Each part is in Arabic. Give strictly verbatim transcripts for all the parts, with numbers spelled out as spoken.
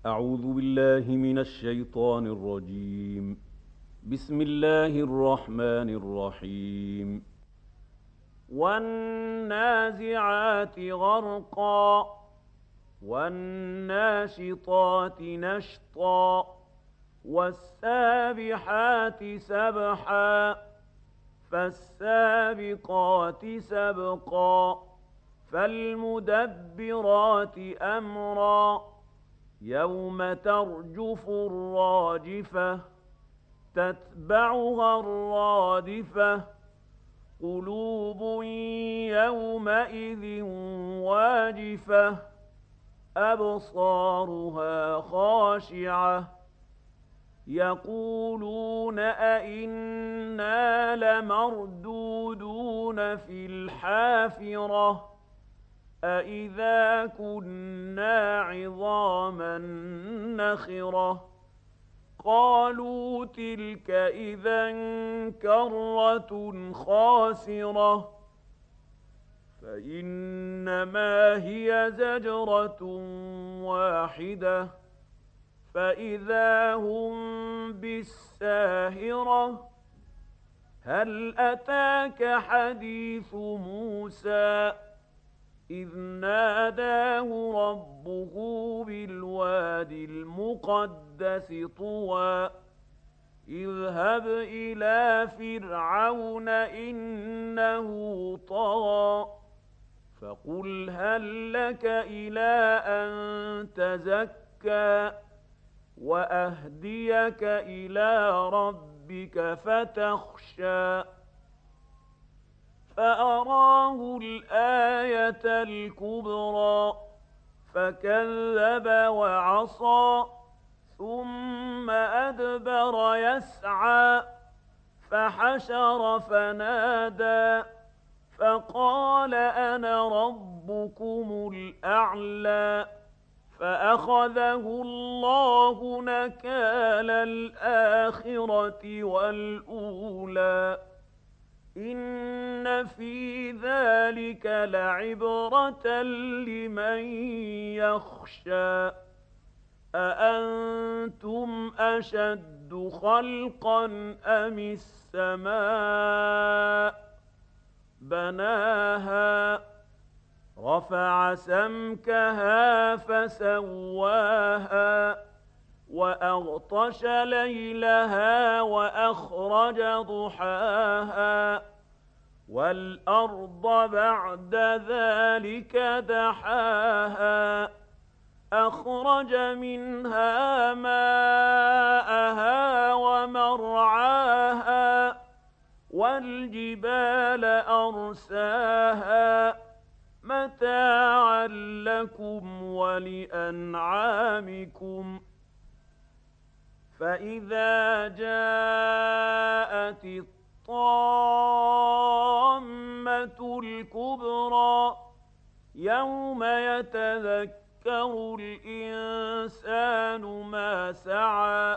أعوذ بالله من الشيطان الرجيم. بسم الله الرحمن الرحيم. والنازعات غرقا والناشطات نشطا والسابحات سبحا فالسابقات سبقا فالمدبرات أمرا يوم ترجف الراجفة تتبعها الرادفة قلوب يومئذ واجفة أبصارها خاشعة يقولون أئنا لمردودون في الحافرة أئذا كنا عظاما نخرة قالوا تلك إذا كرة خاسرة فإنما هي زجرة واحدة فإذا هم بالساهرة هل أتاك حديث موسى إذ ناداه ربه بالواد المقدس طوى اذهب إلى فرعون إنه طغى فقل هل لك إلى أن تزكى وأهديك إلى ربك فتخشى فأراه الآية الكبرى فكذب وعصى ثم أدبر يسعى فحشر فنادى فقال أنا ربكم الأعلى فأخذه الله نكال الآخرة والأولى إن في ذلك لعبرة لمن يخشى أأنتم أشد خلقا أم السماء بناها رفع سمكها فسواها وأغطش ليلها وأخرج ضحاها والأرض بعد ذلك دحاها أخرج منها ماءها ومرعاها والجبال أرساها متاعا لكم ولأنعامكم فإذا جاءت الطامة الكبرى يوم يتذكر الإنسان ما سعى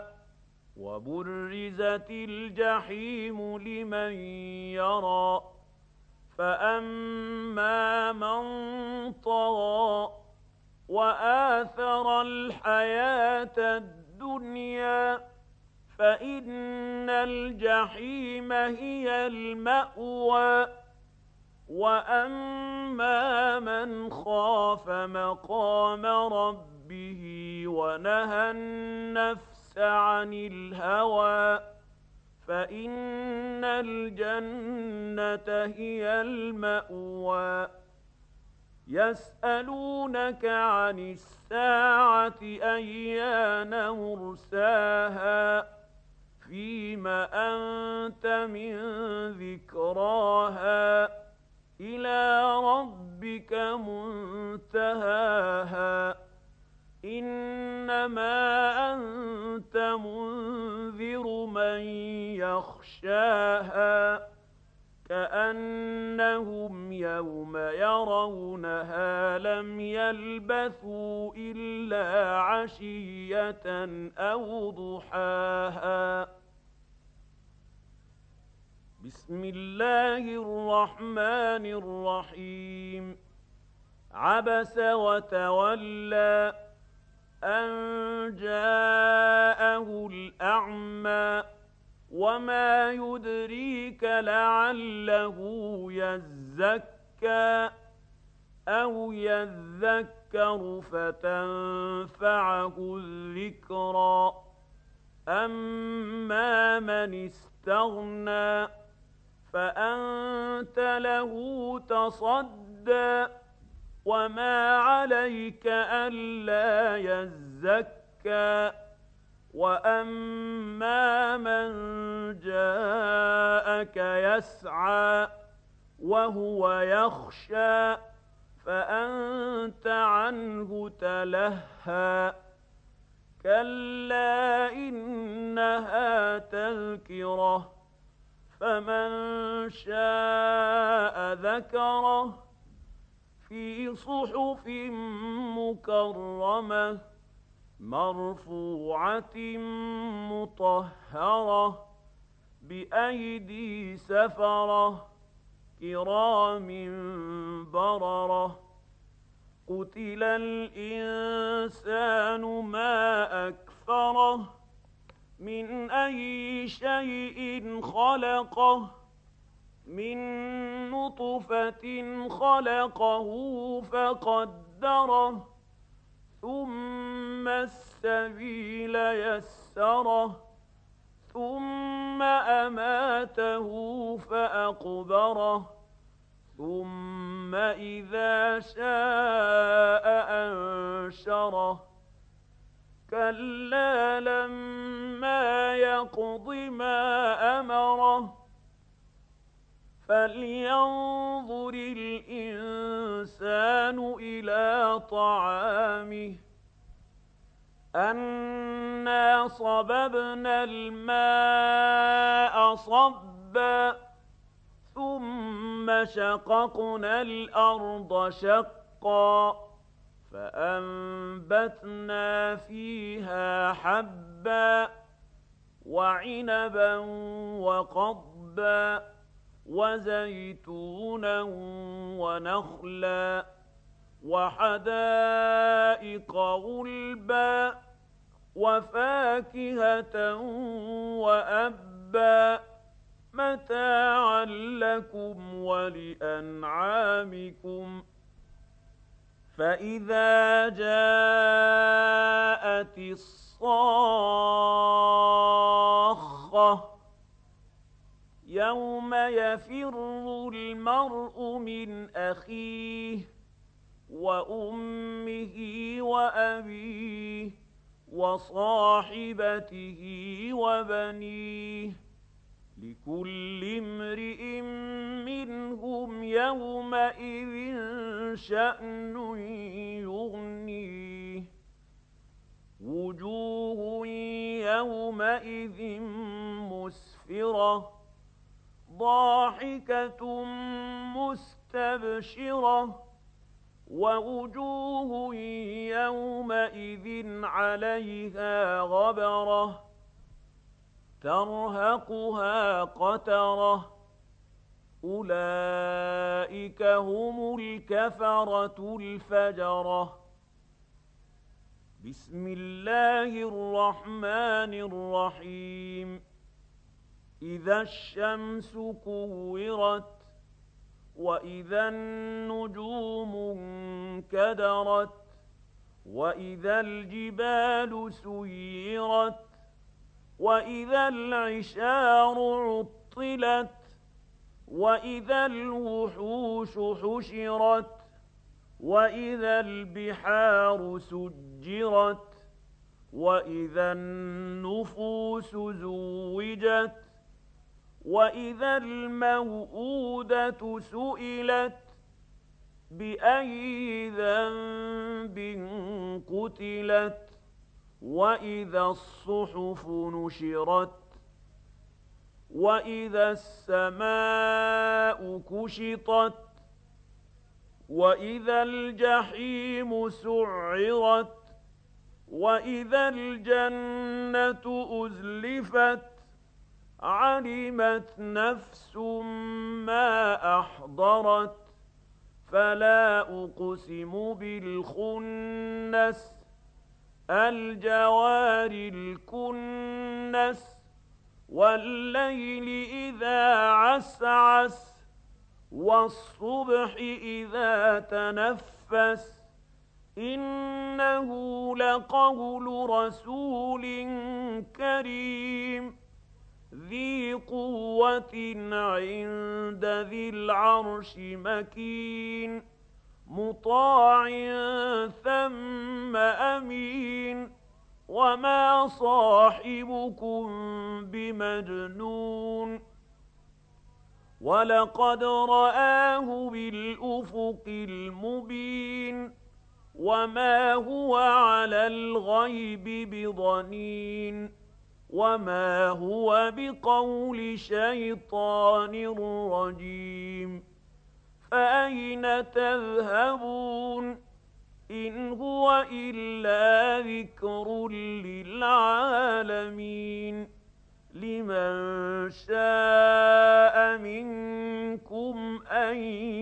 وبرزت الجحيم لمن يرى فأما من طغى وآثر الحياة الدنيا فإن الجحيم هي المأوى وأما من خاف مقام ربه ونهى النفس عن الهوى فإن الجنة هي المأوى يسألونك عن الساعة أيان مرساها فيم أنت من ذكراها إلى ربك منتهاها إنما أنت منذر من يخشاها كأنهم يوم يرونها لم يلبثوا إلا عشية أو ضحاها بسم الله الرحمن الرحيم عبس وتولى أن جاءه الأعمى وما يدريك لعله يزكى أو يذكر فتنفعه الذكرى أما من استغنى فأنت له تصدى وما عليك ألا يزكى وأما من جاءك يسعى وهو يخشى فأنت عنه تلهى كلا إنها تذكرة فمن شاء ذكره في صحف مكرمة مرفوعة مطهرة بأيدي سفرة كرام بررة قتل الإنسان ما أكفره من أي شيء خلقه من نطفة خلقه فقدره ثم السبيل يسره ثم أماته فأقبره ثم إذا شاء أنشره كلا لما يقض ما أمره فلينظر الإنسان إلى طعامه أنا صببنا الماء صبا ثم شققنا الأرض شقا فأنبتنا فيها حبا وعنبا وقضبا وزيتونا ونخلا وحدائق غلبا وفاكهة وأبا متاعا لكم ولأنعامكم فإذا جاءت الصاخة يوم يفر المرء من أخيه وأمه وأبيه وصاحبته وبنيه لكل امرئ منهم يومئذ شأن يغنيه وجوه يومئذ مسفرة ضاحكة مستبشرة ووجوه يومئذ عليها غبرة ترهقها قترة أولئك هم الكفرة الفجرة بسم الله الرحمن الرحيم إذا الشمس كورت وإذا النجوم انكدرت وإذا الجبال سيرت وإذا العشار عطلت وإذا الوحوش حشرت وإذا البحار سجرت وإذا النفوس زوجت وإذا الموءودة سئلت بأي ذنب قتلت وإذا الصحف نشرت وإذا السماء كشطت وإذا الجحيم سعرت وإذا الجنة أزلفت علمت نفس ما أحضرت فلا أقسم بالخنس الجوار الكنس والليل إذا عسعس والصبح إذا تنفس إنه لقول رسول كريم ذي قوة عند ذي العرش مكين مطاع ثم أمين وما صاحبكم بمجنون ولقد رآه بالأفق المبين وما هو على الغيب بضنين وما هو بقول شيطان رجيم فأين تذهبون إن هو إلا ذكر للعالمين لمن شاء منكم أن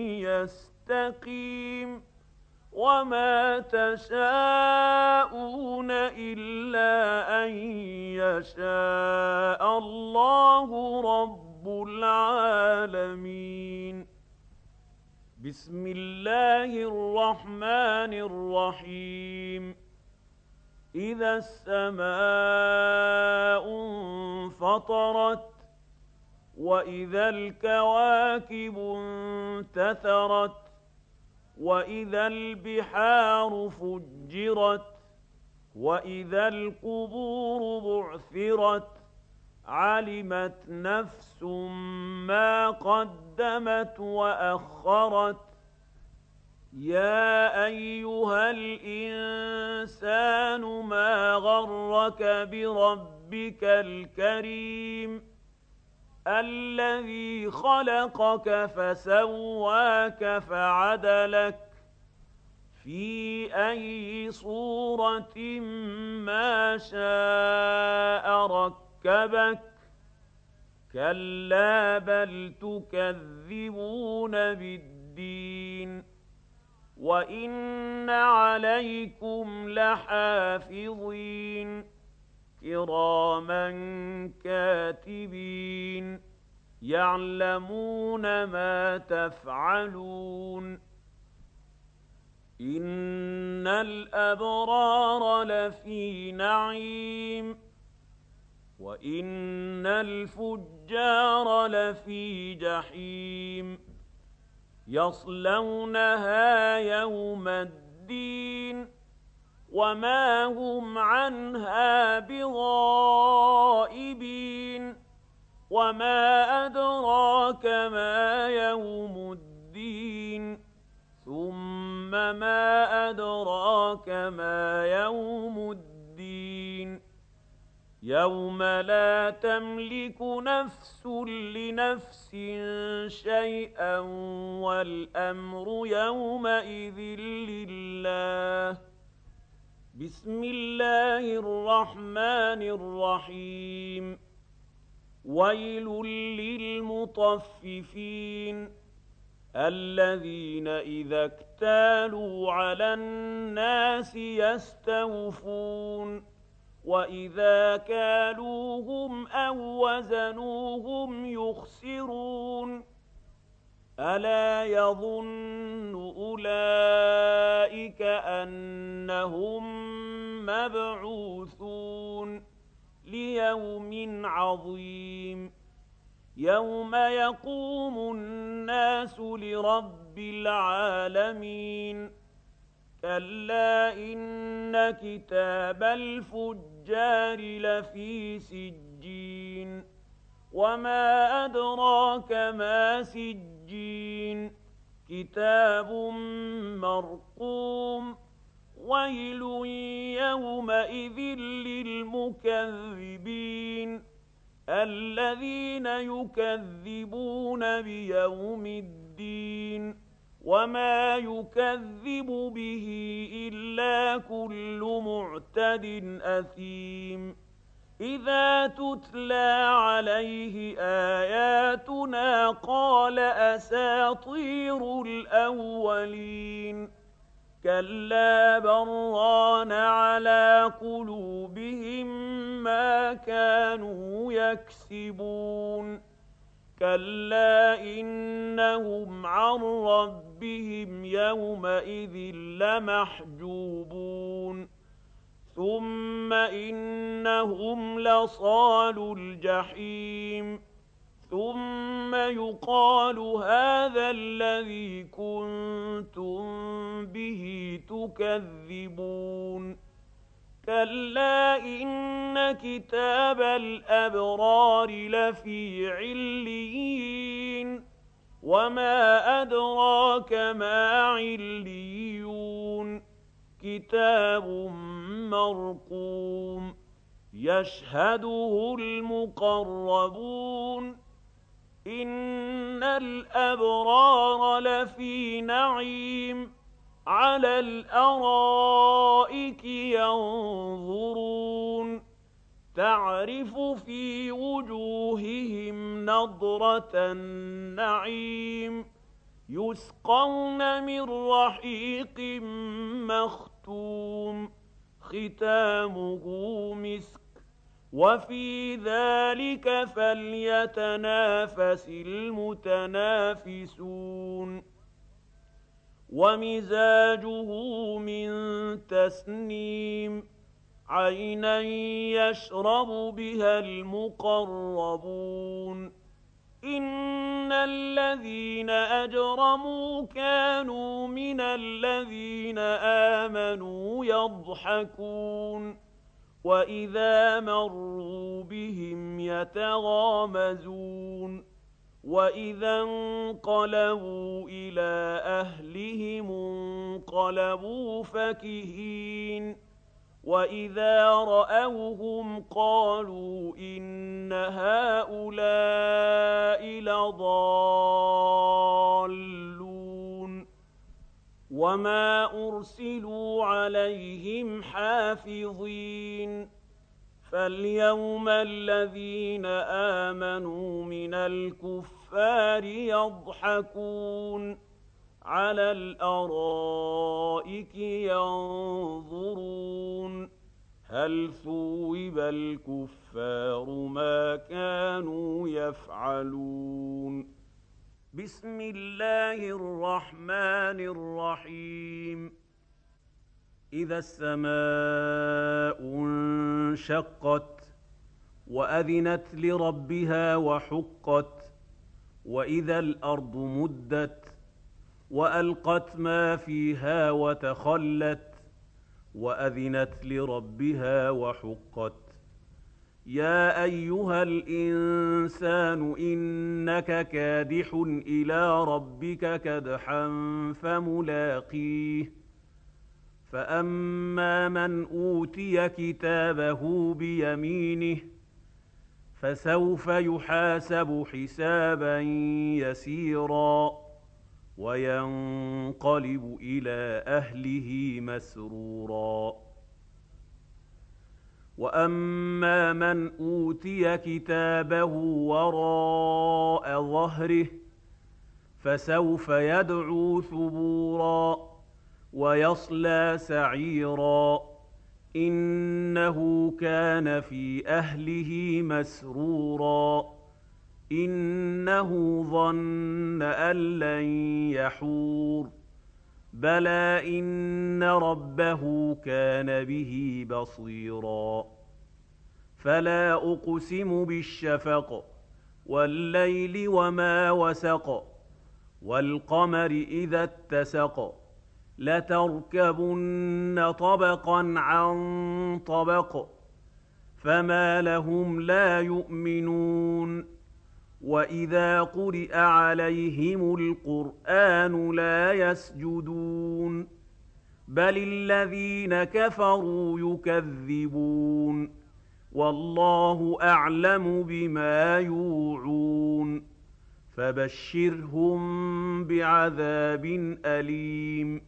يستقيم وما تشاءون إلا أن يشاء الله رب العالمين. بسم الله الرحمن الرحيم. إذا السماء انفطرت وإذا الكواكب انتثرت وإذا البحار فجرت وإذا القبور بعثرت علمت نفس ما قدمت وأخرت يا أيها الإنسان ما غرك بربك الكريم الذي خلقك فسواك فعدلك في أي صورة ما شاء ركبك كلا بل تكذبون بالدين وإن عليكم لحافظين كراما كاتبين يعلمون ما تفعلون إن الأبرار لفي نعيم وإن الفجار لفي جحيم يصلونها يوم الدين وما هم عنها بغائبين وما أدراك ما يوم الدين ثم ما أدراك ما يوم الدين يوم لا تملك نفس لنفس شيئا والأمر يومئذ لله. بسم الله الرحمن الرحيم. ويل للمطففين الذين إذا اكتالوا على الناس يستوفون وإذا كالوهم أو وزنوهم يخسرون ألا يظن أولئك أنهم مبعوثون ليوم عظيم يوم يقوم الناس لرب العالمين كلا إن كتاب الفجار لفي سجين وما أدراك ما سجين كتاب مرقوم ويل يومئذ للمكذبين الذين يكذبون بيوم الدين وما يكذب به إلا كل معتد أثيم إذا تتلى عليه آياتنا قال أساطير الأولين كلا بران على قلوبهم ما كانوا يكسبون كلا إنهم عن ربهم يومئذ لمحجوبون ثم إنهم لصالو الجحيم ثم يقال هذا الذي كنتم به تكذبون كلا إن كتاب الأبرار لفي عليين وما أدراك ما عليون كتاب مرقوم يشهده المقربون إن الأبرار لفي نعيم على الأرائك ينظرون تعرف في وجوههم نضرة النعيم يسقون من رحيق مختوم ختامه مسك وفي ذلك فليتنافس المتنافسون ومزاجه من تسنيم عينا يشرب بها المقربون إن الذين أجرموا كانوا من الذين آمنوا يضحكون وإذا مروا بهم يتغامزون وإذا انقلبوا إلى أهلهم انقلبوا فكهين وإذا رأوهم قالوا إن هؤلاء لضالون وما أرسلوا عليهم حافظين فاليوم الذين آمنوا من الكفار يضحكون على الأرائك ينظرون هل ثوب الكفار ما كانوا يفعلون بسم الله الرحمن الرحيم إذا السماء انشقت وأذنت لربها وحقت وإذا الأرض مدت وألقت ما فيها وتخلت وأذنت لربها وحقت يا أيها الإنسان إنك كادح إلى ربك كدحا فملاقيه فأما من أوتي كتابه بيمينه فسوف يحاسب حسابا يسيرا وينقلب إلى أهله مسرورا وأما من أوتي كتابه وراء ظهره فسوف يدعو ثبورا ويصلى سعيرا إنه كان في أهله مسرورا إنه ظن أن لن يحور بلى إن ربه كان به بصيرا فلا أقسم بالشفق والليل وما وسق والقمر إذا اتسق لتركبن طبقا عن طبق فما لهم لا يؤمنون وإذا قرئ عليهم القرآن لا يسجدون بل الذين كفروا يكذبون والله أعلم بما يوعون فبشرهم بعذاب أليم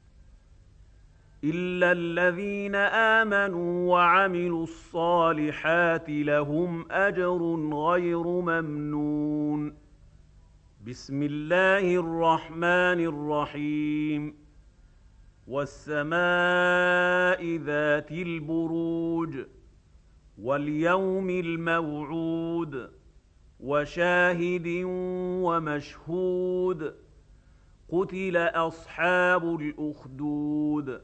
إلا الذين آمنوا وعملوا الصالحات لهم أجر غير ممنون بسم الله الرحمن الرحيم والسماء ذات البروج واليوم الموعود وشاهد ومشهود قتل أصحاب الأخدود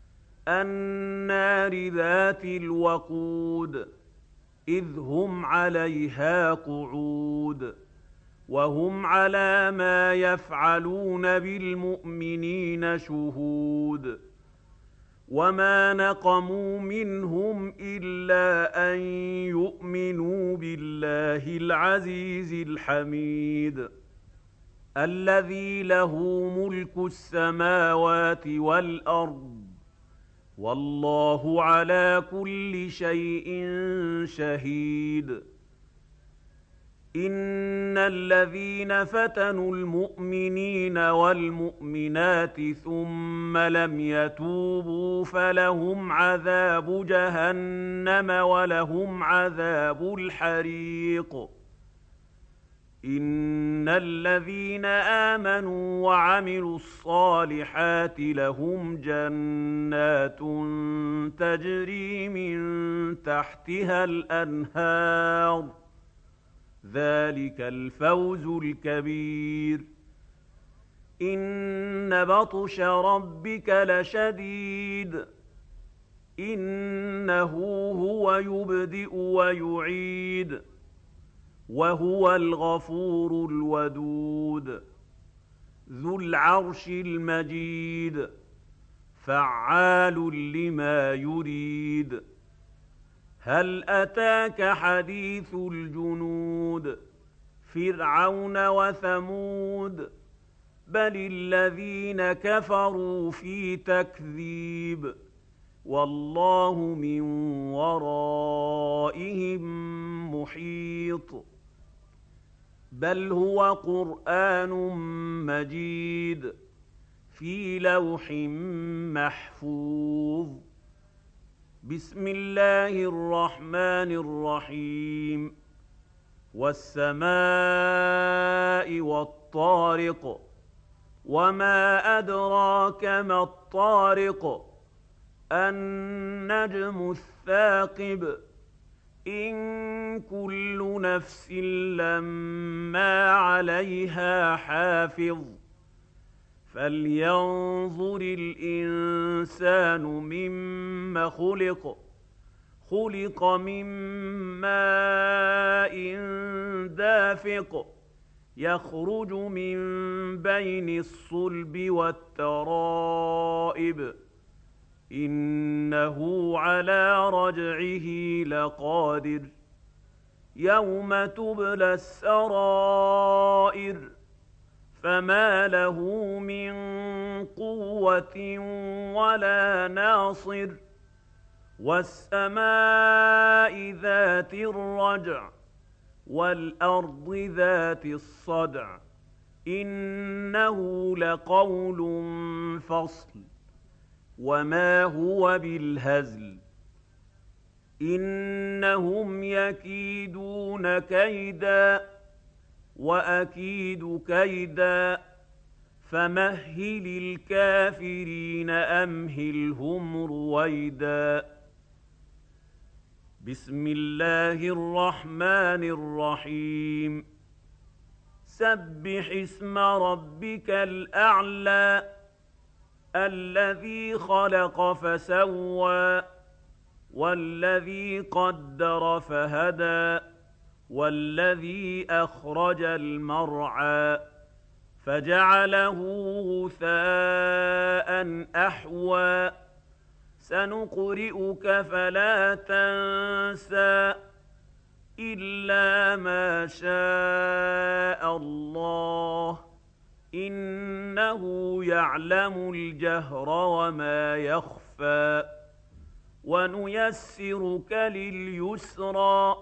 النار ذات الوقود إذ هم عليها قعود وهم على ما يفعلون بالمؤمنين شهود وما نقموا منهم إلا أن يؤمنوا بالله العزيز الحميد الذي له ملك السماوات والأرض والله على كل شيء شهيد إن الذين فتنوا المؤمنين والمؤمنات ثم لم يتوبوا فلهم عذاب جهنم ولهم عذاب الحريق إن الذين آمنوا وعملوا الصالحات لهم جنات تجري من تحتها الأنهار ذلك الفوز الكبير إن بطش ربك لشديد إنه هو يبدئ ويعيد وهو الغفور الودود ذو العرش المجيد فعال لما يريد هل أتاك حديث الجنود فرعون وثمود بل الذين كفروا في تكذيب والله من ورائهم محيط بل هو قرآن مجيد في لوح محفوظ بسم الله الرحمن الرحيم والسماء والطارق وما أدراك ما الطارق النجم الثاقب إن كل نفس لما عليها حافظ فلينظر الإنسان مما خلق خلق من ماء دافق يخرج من بين الصلب والترائب إنه على رجعه لقادر يوم تبلى السرائر فما له من قوة ولا ناصر والسماء ذات الرجع والأرض ذات الصدع إنه لقول فصل وما هو بالهزل إنهم يكيدون كيدا وأكيد كيدا فمهل الكافرين أمهلهم رويدا بسم الله الرحمن الرحيم سبح اسم ربك الأعلى الذي خلق فسوى والذي قدر فهدى والذي أخرج المرعى فجعله غثاء أحوى سنقرئك فلا تنسى إلا ما شاء الله إنه يعلم الجهر وما يخفى ونيسرك لليسرى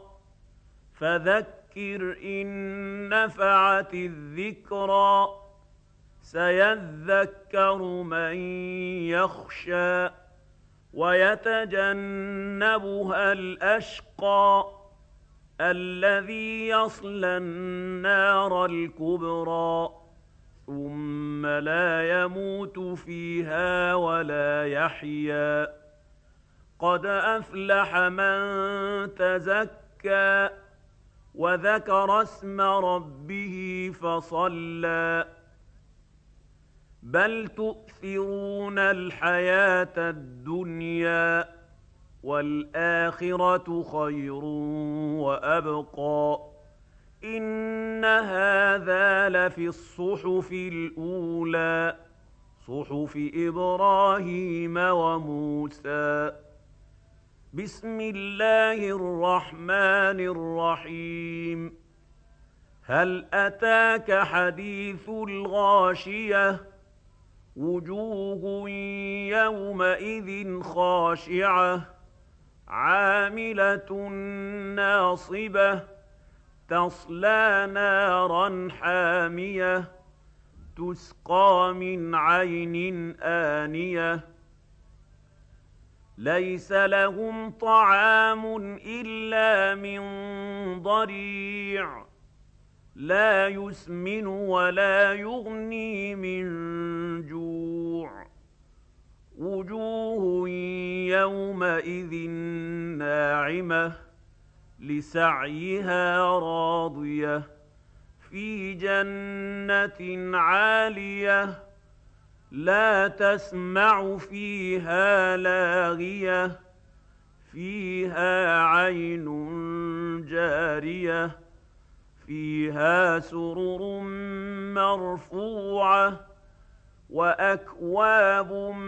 فذكر إن نفعت الذكرى سيذكر من يخشى ويتجنبها الأشقى الذي يصلى النار الكبرى ثم لا يموت فيها ولا يحيا. قد أفلح من تزكى وذكر اسم ربه فصلى. بل تؤثرون الحياة الدنيا والآخرة خير وأبقى. إن هذا لفي الصحف الأولى صحف إبراهيم وموسى. بسم الله الرحمن الرحيم. هل أتاك حديث الغاشية؟ وجوه يومئذ خاشعة عاملة ناصبة تصلى نارا حامية تسقى من عين آنية ليس لهم طعام إلا من ضريع لا يسمن ولا يغني من جوع. وجوه يومئذ ناعمة لسعيها راضية في جنة عالية لا تسمع فيها لاغية فيها عين جارية فيها سرر مرفوعة وأكواب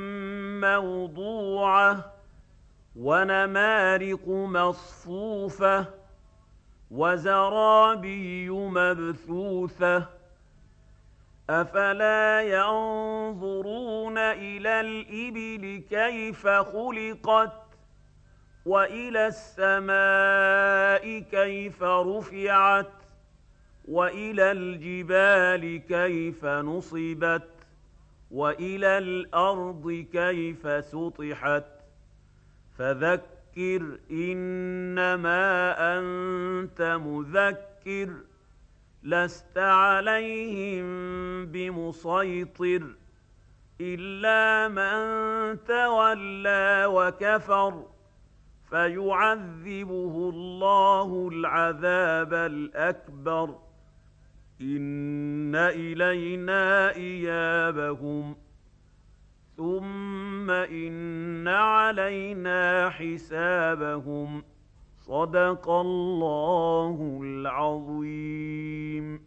موضوعة ونمارق مصفوفة وزرابي مبثوثة. أفلا ينظرون إلى الإبل كيف خلقت وإلى السماء كيف رفعت وإلى الجبال كيف نصبت وإلى الأرض كيف سطحت. فذكر إنما أنت مذكر لست عليهم بمسيطر إلا من تولى وكفر فيعذبه الله العذاب الأكبر. إن إلينا إيابهم ثم إن علينا حسابهم. صدق الله العظيم.